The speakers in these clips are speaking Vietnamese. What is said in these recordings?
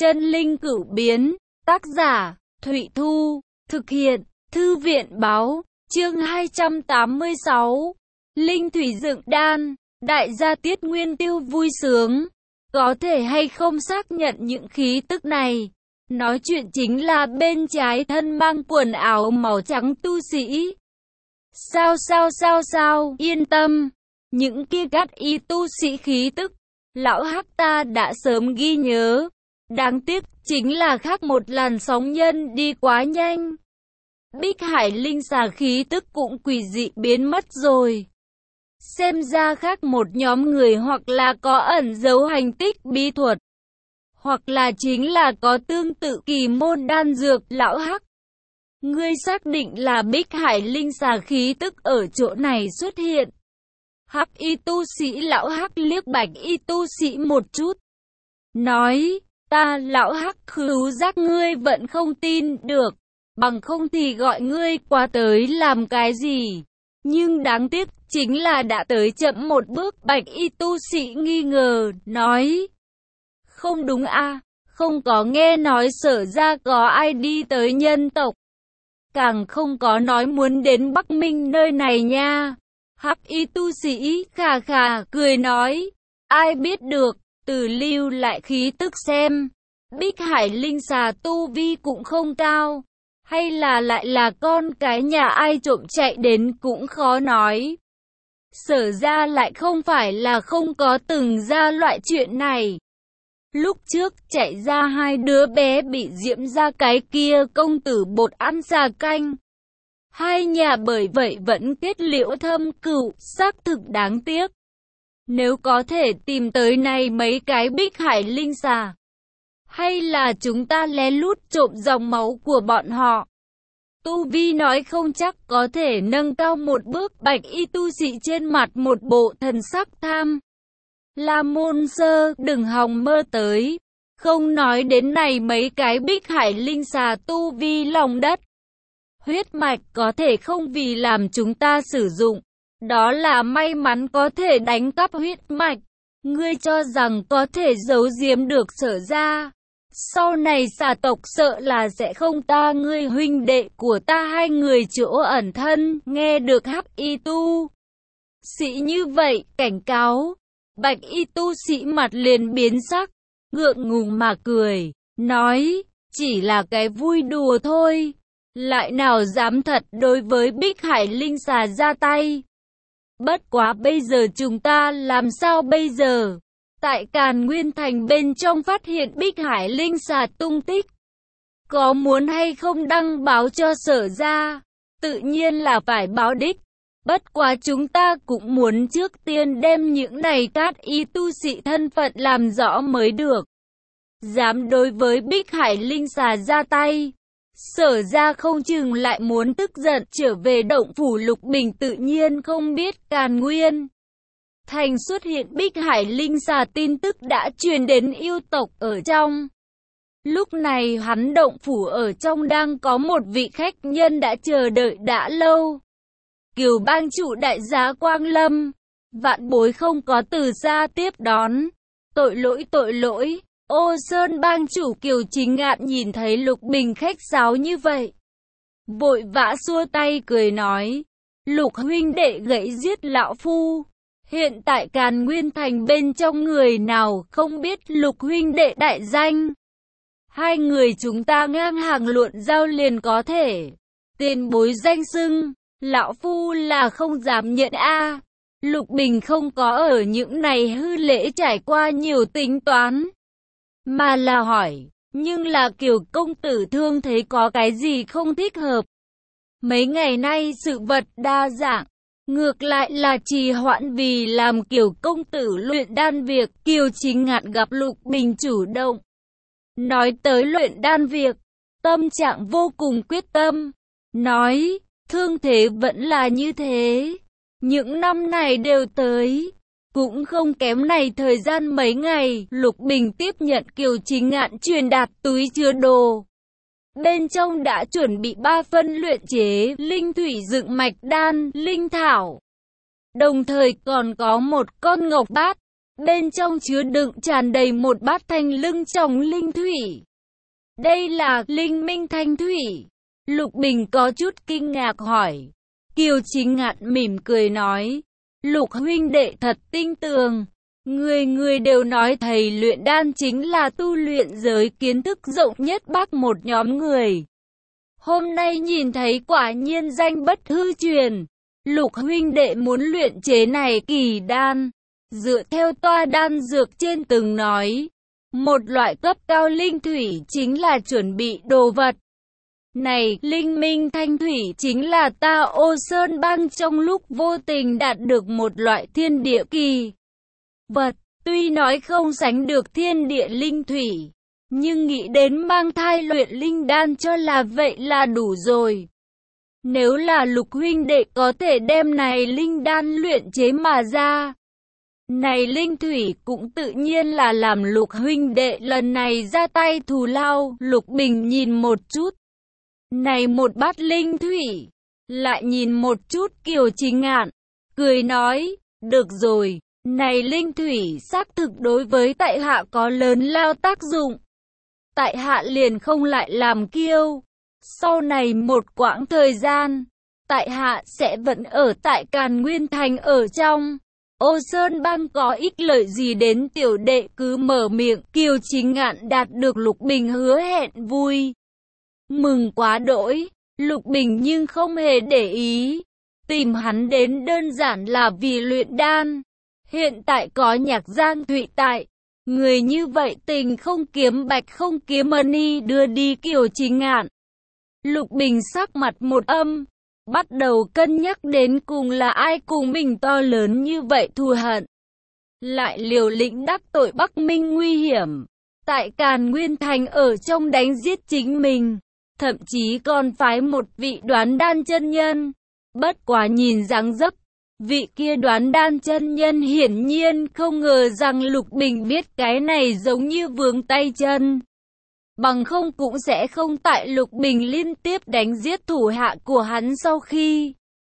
Chân linh cửu biến, tác giả, Thụy Thu, thực hiện, Thư viện báo, chương 286, Linh thủy dựng đan, đại gia Tiết Nguyên Tiêu vui sướng, có thể hay không xác nhận những khí tức này. Nói chuyện chính là bên trái thân mang quần áo màu trắng tu sĩ. Sao, yên tâm, những kia gắt y tu sĩ khí tức, lão Hắc ta đã sớm ghi nhớ. Đáng tiếc chính là khác một làn sóng nhân đi quá nhanh. Bích Hải linh xà khí tức cũng quỷ dị biến mất rồi. Xem ra khác một nhóm người hoặc là có ẩn giấu hành tích bí thuật, hoặc là chính là có tương tự kỳ môn đan dược. Lão Hắc, ngươi xác định là Bích Hải linh xà khí tức ở chỗ này xuất hiện? Hắc y tu sĩ lão Hắc liếc Bạch y tu sĩ một chút, nói: ta lão Hắc khứu giác ngươi vẫn không tin được, bằng không thì gọi ngươi qua tới làm cái gì. Nhưng đáng tiếc chính là đã tới chậm một bước. Bạch y tu sĩ nghi ngờ, nói: không đúng a, không có nghe nói Sở ra có ai đi tới nhân tộc, càng không có nói muốn đến Bắc Minh nơi này nha. Hắc y tu sĩ khà khà cười nói: ai biết được, từ lưu lại khí tức xem, Bích Hải linh xà tu vi cũng không cao, hay là lại là con cái nhà ai trộm chạy đến cũng khó nói. Sở ra lại không phải là không có từng ra loại chuyện này. Lúc trước chạy ra hai đứa bé bị Diễm ra cái kia công tử bột ăn xà canh, hai nhà bởi vậy vẫn kết liễu thâm cửu, xác thực đáng tiếc. Nếu có thể tìm tới này mấy cái Bích Hải linh xà, hay là chúng ta lén lút trộm dòng máu của bọn họ, tu vi nói không chắc có thể nâng cao một bước. Bạch y tu sĩ trên mặt một bộ thần sắc tham. La môn sơ, đừng hòng mơ tới. Không nói đến này mấy cái Bích Hải linh xà tu vi lòng đất, huyết mạch có thể không vì làm chúng ta sử dụng, đó là may mắn có thể đánh cắp huyết mạch. Ngươi cho rằng có thể giấu giếm được Sở ra, sau này xà tộc sợ là sẽ không ta ngươi huynh đệ của ta hai người chỗ ẩn thân. Nghe được Hắc y tu sĩ như vậy cảnh cáo, Bạch y tu sĩ mặt liền biến sắc, ngượng ngùng mà cười, nói: chỉ là cái vui đùa thôi, lại nào dám thật đối với Bích Hải linh xà ra tay. Bất quá bây giờ chúng ta làm sao bây giờ? Tại Càn Nguyên Thành bên trong phát hiện Bích Hải linh xà tung tích, có muốn hay không đăng báo cho Sở ra? Tự nhiên là phải báo đích. Bất quá chúng ta cũng muốn trước tiên đem những này cát y tu sĩ thân phận làm rõ mới được. Dám đối với Bích Hải linh xà ra tay, Sở ra không chừng lại muốn tức giận trở về động phủ Lục Bình. Tự nhiên không biết Càn Nguyên Thành xuất hiện Bích Hải linh xà tin tức đã truyền đến yêu tộc ở trong. Lúc này hắn động phủ ở trong đang có một vị khách nhân đã chờ đợi đã lâu. Kiều bang chủ đại giá Quang Lâm, vạn bối không có từ xa tiếp đón. Tội lỗi. Ô Sơn bang chủ Kiều Chính Ngạn nhìn thấy Lục Bình khách sáo như vậy, vội vã xua tay cười nói: Lục huynh đệ gãy giết lão phu. Hiện tại Càn Nguyên Thành bên trong người nào không biết Lục huynh đệ đại danh. Hai người chúng ta ngang hàng luận giao liền có thể. Tiền bối danh xưng, lão phu là không dám nhận a. Lục Bình không có ở những này hư lễ trải qua nhiều tính toán, mà là hỏi: nhưng là Kiều công tử thương thấy có cái gì không thích hợp? Mấy ngày nay sự vật đa dạng, ngược lại là trì hoãn vì làm Kiều công tử luyện đan việc. Kiều Chính Ngạn gặp Lục Bình chủ động nói tới luyện đan việc, tâm trạng vô cùng quyết tâm, nói: thương thế vẫn là như thế, những năm này đều tới, cũng không kém này thời gian mấy ngày. Lục Bình tiếp nhận Kiều Chính Ngạn truyền đạt túi chứa đồ, bên trong đã chuẩn bị 3 phân luyện chế linh thủy dựng mạch đan, linh thảo, đồng thời còn có một con ngọc bát. bên trong chứa đựng tràn đầy một bát thanh lưng tròng linh thủy. Đây là linh minh thanh thủy. Lục Bình có chút kinh ngạc hỏi. Kiều Chính Ngạn mỉm cười nói, Lục huynh đệ thật tinh tường. Người đều nói thầy luyện đan chính là tu luyện giới kiến thức rộng nhất bắc một nhóm người. Hôm nay nhìn thấy quả nhiên danh bất hư truyền. Lục huynh đệ muốn luyện chế này kỳ đan. Dựa theo toa đan dược trên từng nói, một loại cấp cao linh thủy chính là chuẩn bị đồ vật. Này, linh minh thanh thủy chính là ta Ô Sơn Bang trong lúc vô tình đạt được một loại thiên địa kỳ vật. Tuy nói không sánh được thiên địa linh thủy, nhưng nghĩ đến mang thai luyện linh đan cho là vậy là đủ rồi. Nếu là Lục huynh đệ có thể đem này linh đan luyện chế mà ra, này linh thủy cũng tự nhiên là làm Lục huynh đệ lần này ra tay thù lao. Lục Bình nhìn một chút này một bát linh thủy, lại nhìn một chút Kiều Chính Ngạn, cười nói, được rồi, này linh thủy xác thực đối với tại hạ có lớn lao tác dụng. Tại hạ liền không lại làm kiêu. Sau này một quãng thời gian, tại hạ sẽ vẫn ở tại Càn Nguyên Thành ở trong. Ô Sơn Bang có ích lợi gì đến tiểu đệ cứ mở miệng. Kiều Chính Ngạn đạt được Lục Bình hứa hẹn vui mừng quá đỗi. Lục Bình nhưng không hề để ý. Tìm hắn đến đơn giản là vì luyện đan. Hiện tại có Nhạc Giang Thụy tại, người như vậy tình không kiếm bạch không kiếm money đưa đi Kiều Chính Ngạn. Lục Bình sắc mặt một âm, bắt đầu cân nhắc đến cùng là ai cùng mình to lớn như vậy thù hận. Lại liều lĩnh đắc tội Bắc Minh nguy hiểm, tại Càn Nguyên Thành ở trong đánh giết chính mình, thậm chí còn phái một vị đoán đan chân nhân. Bất quá nhìn dáng dấp, vị kia đoán đan chân nhân hiển nhiên không ngờ rằng Lục Bình biết cái này giống như vướng tay chân. Bằng không cũng sẽ không tại Lục Bình liên tiếp đánh giết thủ hạ của hắn sau khi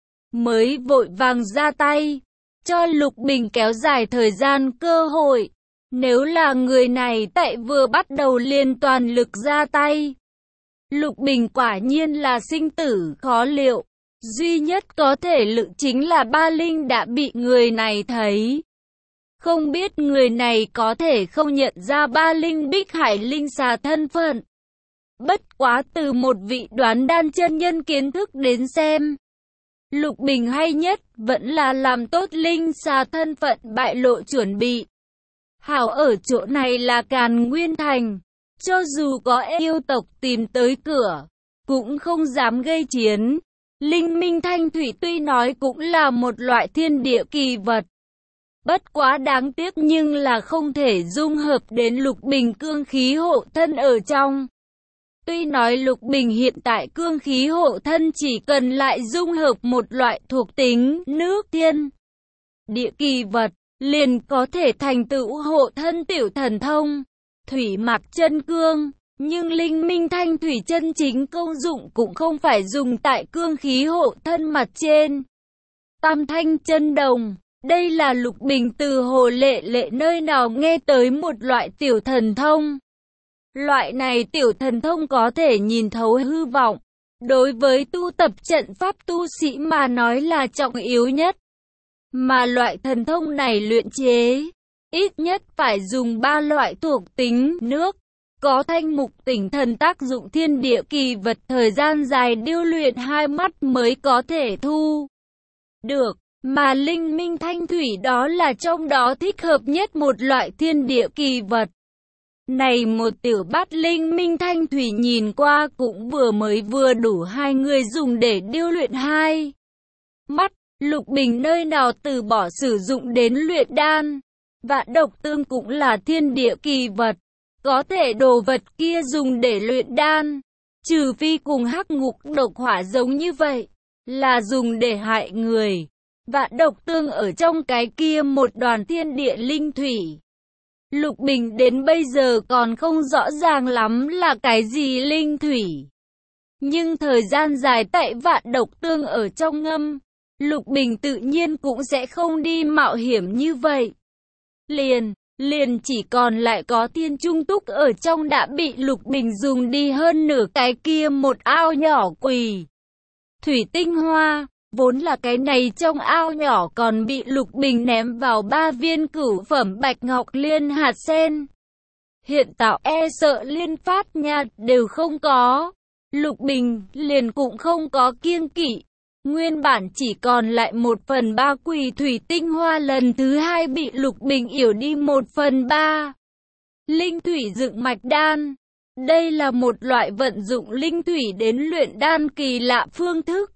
mới vội vàng ra tay, cho Lục Bình kéo dài thời gian cơ hội. Nếu là người này tại vừa bắt đầu liền toàn lực ra tay, Lục Bình quả nhiên là sinh tử khó liệu. Duy nhất có thể lự chính là Ba Linh đã bị người này thấy. Không biết người này có thể không nhận ra Ba Linh Bích Hải Linh xà thân phận. Bất quá từ một vị đoán đan chân nhân kiến thức đến xem, Lục Bình hay nhất vẫn là làm tốt Linh xà thân phận bại lộ chuẩn bị. Hảo ở chỗ này là Càn Nguyên Thành, cho dù có yêu tộc tìm tới cửa, cũng không dám gây chiến. Linh minh thanh thủy tuy nói cũng là một loại thiên địa kỳ vật, bất quá đáng tiếc nhưng là không thể dung hợp đến Lục Bình cương khí hộ thân ở trong. Tuy nói Lục Bình hiện tại cương khí hộ thân chỉ cần lại dung hợp một loại thuộc tính nước thiên địa kỳ vật, liền có thể thành tựu hộ thân tiểu thần thông, thủy mạc chân cương. Nhưng linh minh thanh thủy chân chính công dụng cũng không phải dùng tại cương khí hộ thân mặt trên. Tam thanh chân đồng, đây là Lục Bình từ Hồ Lệ Lệ nơi nào nghe tới một loại tiểu thần thông. Loại này tiểu thần thông có thể nhìn thấu hư vọng, đối với tu tập trận pháp tu sĩ mà nói là trọng yếu nhất. Mà loại thần thông này luyện chế, ít nhất phải dùng 3 loại thuộc tính nước, có thanh mục tỉnh thần tác dụng thiên địa kỳ vật, thời gian dài điêu luyện 2 mắt mới có thể thu được. Mà linh minh thanh thủy đó là trong đó thích hợp nhất một loại thiên địa kỳ vật. Này một tiểu bát linh minh thanh thủy nhìn qua cũng vừa đủ hai người dùng để điêu luyện 2 mắt. Lục Bình nơi nào từ bỏ sử dụng đến luyện đan. Vạn độc tương cũng là thiên địa kỳ vật, có thể đồ vật kia dùng để luyện đan, trừ phi cùng hắc ngục độc hỏa giống như vậy, là dùng để hại người. Vạn độc tương ở trong cái kia một đoàn thiên địa linh thủy. Lục Bình đến bây giờ còn không rõ ràng lắm là cái gì linh thủy. Nhưng thời gian dài tại vạn độc tương ở trong ngâm, Lục Bình tự nhiên cũng sẽ không đi mạo hiểm như vậy. liền chỉ còn lại có Thiên Trung Túc ở trong đã bị Lục Bình dùng đi hơn nửa cái kia một ao nhỏ quỳ thủy tinh hoa. Vốn là cái này trong ao nhỏ còn bị Lục Bình ném vào 3 viên cửu phẩm bạch ngọc liên hạt sen. Hiện tạo sợ liên phát nha đều không có. Lục Bình liền cũng không có kiêng kỵ. Nguyên bản chỉ còn lại 1/3 quỳ thủy tinh hoa lần thứ hai bị Lục Bình yểu đi 1/3. Linh thủy dựng mạch đan. Đây là một loại vận dụng linh thủy đến luyện đan kỳ lạ phương thức.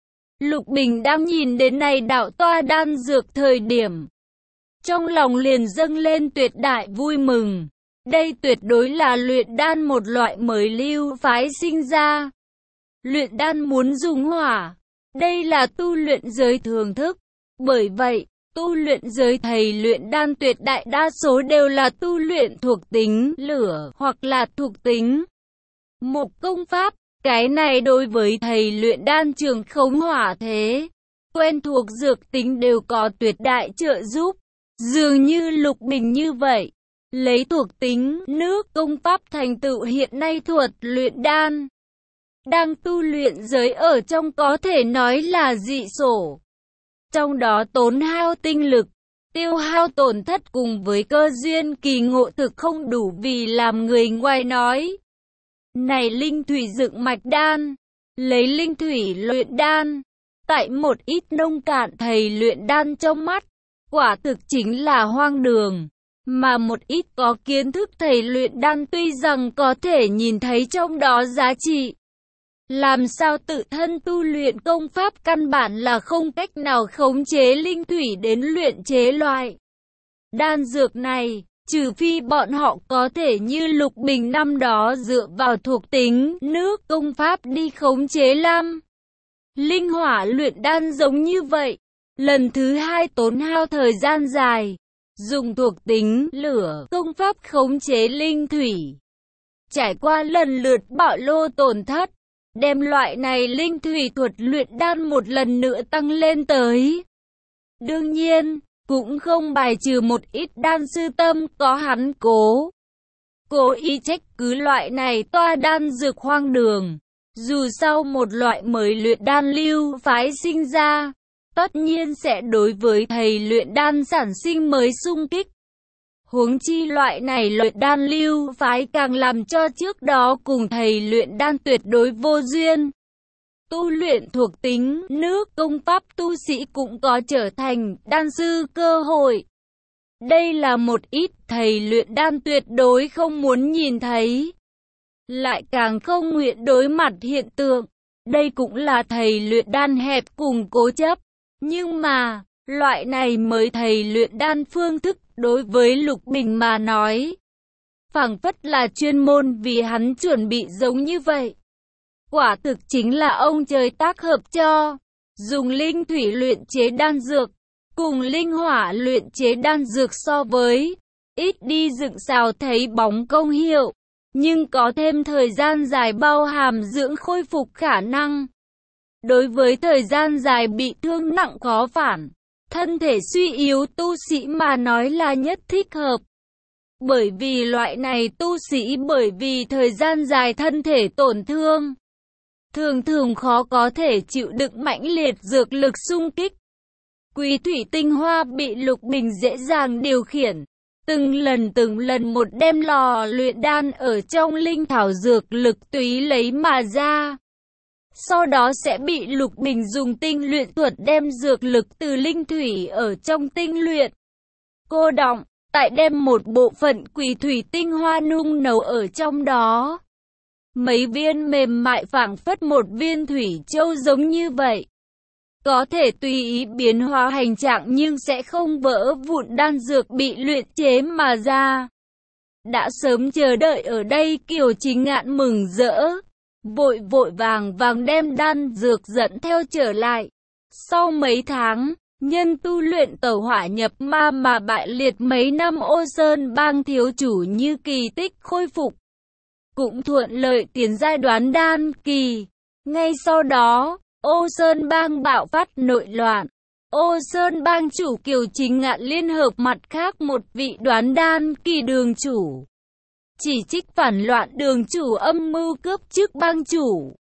Lục Bình đang nhìn đến này đạo toa đan dược thời điểm, trong lòng liền dâng lên tuyệt đại vui mừng. Đây tuyệt đối là luyện đan một loại mới lưu phái sinh ra. Luyện đan muốn dùng hỏa, đây là tu luyện giới thường thức. Bởi vậy, tu luyện giới thầy luyện đan tuyệt đại đa số đều là tu luyện thuộc tính lửa hoặc là thuộc tính một công pháp. Cái này đối với thầy luyện đan trường khống hỏa thế, quen thuộc dược tính đều có tuyệt đại trợ giúp. Dường như Lục Bình như vậy, lấy thuộc tính nước công pháp thành tựu hiện nay thuật luyện đan. Đang tu luyện giới ở trong có thể nói là dị sổ. Trong đó tốn hao tinh lực, tiêu hao tổn thất cùng với cơ duyên kỳ ngộ thực không đủ vì làm người ngoài nói. Này linh thủy dựng mạch đan, lấy linh thủy luyện đan, tại một ít nông cạn thầy luyện đan trong mắt, quả thực chính là hoang đường. Mà một ít có kiến thức thầy luyện đan tuy rằng có thể nhìn thấy trong đó giá trị, làm sao tự thân tu luyện công pháp căn bản là không cách nào khống chế linh thủy đến luyện chế loại đan dược này. Trừ phi bọn họ có thể như Lục Bình năm đó dựa vào thuộc tính nước công pháp đi khống chế linh hỏa luyện đan giống như vậy. Lần thứ hai tốn hao thời gian dài, dùng thuộc tính lửa công pháp khống chế linh thủy. Trải qua lần lượt bạo lô tổn thất, đem loại này linh thủy thuật luyện đan một lần nữa tăng lên tới. Đương nhiên, cũng không bài trừ một ít đan sư tâm có hắn cố ý trách cứ loại này toa đan dược hoang đường. Dù sao một loại mới luyện đan lưu phái sinh ra, tất nhiên sẽ đối với thầy luyện đan sản sinh mới xung kích. Huống chi loại này luyện đan lưu phái càng làm cho trước đó cùng thầy luyện đan tuyệt đối vô duyên. Tu luyện thuộc tính nước công pháp tu sĩ cũng có trở thành đan sư cơ hội. Đây là một ít thầy luyện đan tuyệt đối không muốn nhìn thấy, lại càng không nguyện đối mặt hiện tượng. Đây cũng là thầy luyện đan hẹp cùng cố chấp. Nhưng mà, loại này mới thầy luyện đan phương thức đối với Lục Bình mà nói, phảng phất là chuyên môn vì hắn chuẩn bị giống như vậy. Quả thực chính là ông trời tác hợp cho. Dùng linh thủy luyện chế đan dược, cùng linh hỏa luyện chế đan dược so với ít đi dựng xào thấy bóng công hiệu, nhưng có thêm thời gian dài bao hàm dưỡng khôi phục khả năng. Đối với thời gian dài bị thương nặng khó phản, thân thể suy yếu tu sĩ mà nói là nhất thích hợp. Bởi vì loại này tu sĩ bởi vì thời gian dài thân thể tổn thương, thường khó có thể chịu đựng mãnh liệt dược lực xung kích. Quý thủy tinh hoa bị Lục Bình dễ dàng điều khiển, từng lần một đem lò luyện đan ở trong linh thảo dược lực túy lấy mà ra. Sau đó sẽ bị Lục Bình dùng tinh luyện thuật đem dược lực từ linh thủy ở trong tinh luyện cô đọng, tại đem một bộ phận quý thủy tinh hoa nung nấu ở trong đó. Mấy viên mềm mại phảng phất một viên thủy châu giống như vậy, có thể tùy ý biến hóa hành trạng nhưng sẽ không vỡ vụn đan dược bị luyện chế mà ra. Đã sớm chờ đợi ở đây Kiều Chính Ngạn mừng rỡ, vội vàng đem đan dược dẫn theo trở lại. Sau mấy tháng, nhân tu luyện tẩu hỏa nhập ma mà bại liệt mấy năm Ô Sơn Bang thiếu chủ như kỳ tích khôi phục, cũng thuận lợi tiến giai đoán đan kỳ. Ngay sau đó, Ô Sơn Bang bạo phát nội loạn. Ô Sơn bang chủ Kiều Chính Ngạn liên hợp mặt khác một vị Đoán Đan kỳ đường chủ, chỉ trích phản loạn đường chủ âm mưu cướp chức bang chủ,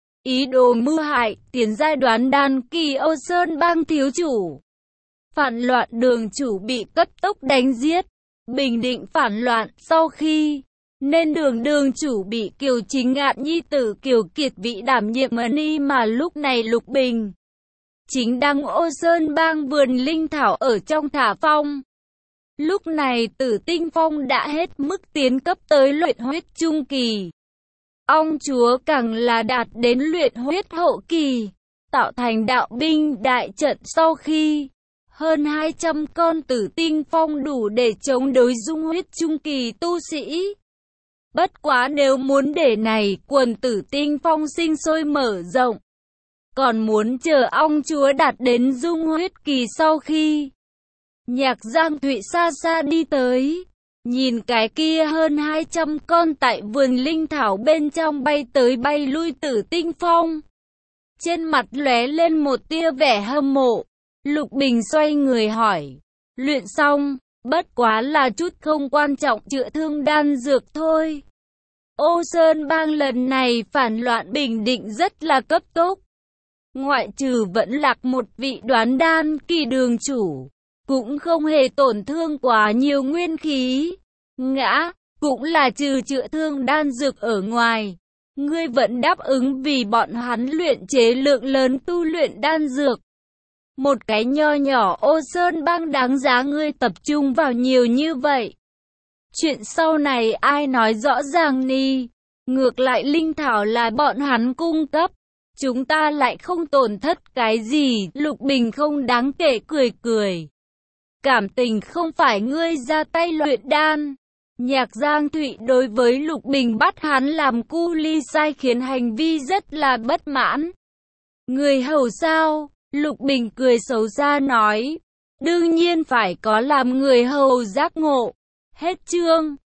ý đồ mưu hại tiến giai Đoán Đan kỳ Ô Sơn bang thiếu chủ. Phản loạn đường chủ bị cấp tốc đánh giết. Bình định phản loạn sau khi nên đường chủ bị Kiều Chính Ngạn nhi tử Kiều Kiệt Vĩ đảm nhiệm ni, mà lúc này Lục Bình chính đang Ô Sơn bang vườn linh thảo ở trong Thả Phong. Lúc này Tử Tinh Phong đã hết mức tiến cấp tới luyện huyết trung kỳ. Ông chúa càng là đạt đến luyện huyết hậu kỳ, tạo thành đạo binh đại trận sau khi hơn 200 con Tử Tinh Phong đủ để chống đối dung huyết trung kỳ tu sĩ. Bất quá nếu muốn để này quần Tử Tinh Phong sinh sôi mở rộng, còn muốn chờ ông chúa đạt đến dung huyết kỳ sau khi. Nhạc Giang Thụy xa xa đi tới, nhìn cái kia hơn 200 con tại vườn linh thảo bên trong bay tới bay lui Tử Tinh Phong. Trên mặt lóe lên một tia vẻ hâm mộ. Lục Bình xoay người hỏi, luyện xong, bất quá là chút không quan trọng chữa thương đan dược thôi. Ô Sơn bang lần này phản loạn bình định rất là cấp tốc. Ngoại trừ vẫn lạc một vị Đoán Đan kỳ đường chủ, cũng không hề tổn thương quá nhiều nguyên khí. Ngã, cũng là trừ chữa thương đan dược ở ngoài. Ngươi vẫn đáp ứng vì bọn hắn luyện chế lượng lớn tu luyện đan dược. Một cái nho nhỏ Ô Sơn bang đáng giá ngươi tập trung vào nhiều như vậy. Chuyện sau này ai nói rõ ràng ni. Ngược lại linh thảo là bọn hắn cung cấp, chúng ta lại không tổn thất cái gì. Lục Bình không đáng kể cười cười. Cảm tình không phải ngươi ra tay luyện đan. Nhạc Giang Thụy đối với Lục Bình bắt hắn làm cu ly sai khiến hành vi rất là bất mãn. Người hầu sao? Lục Bình cười xấu xa nói. Đương nhiên phải có làm người hầu giác ngộ. Hết chương.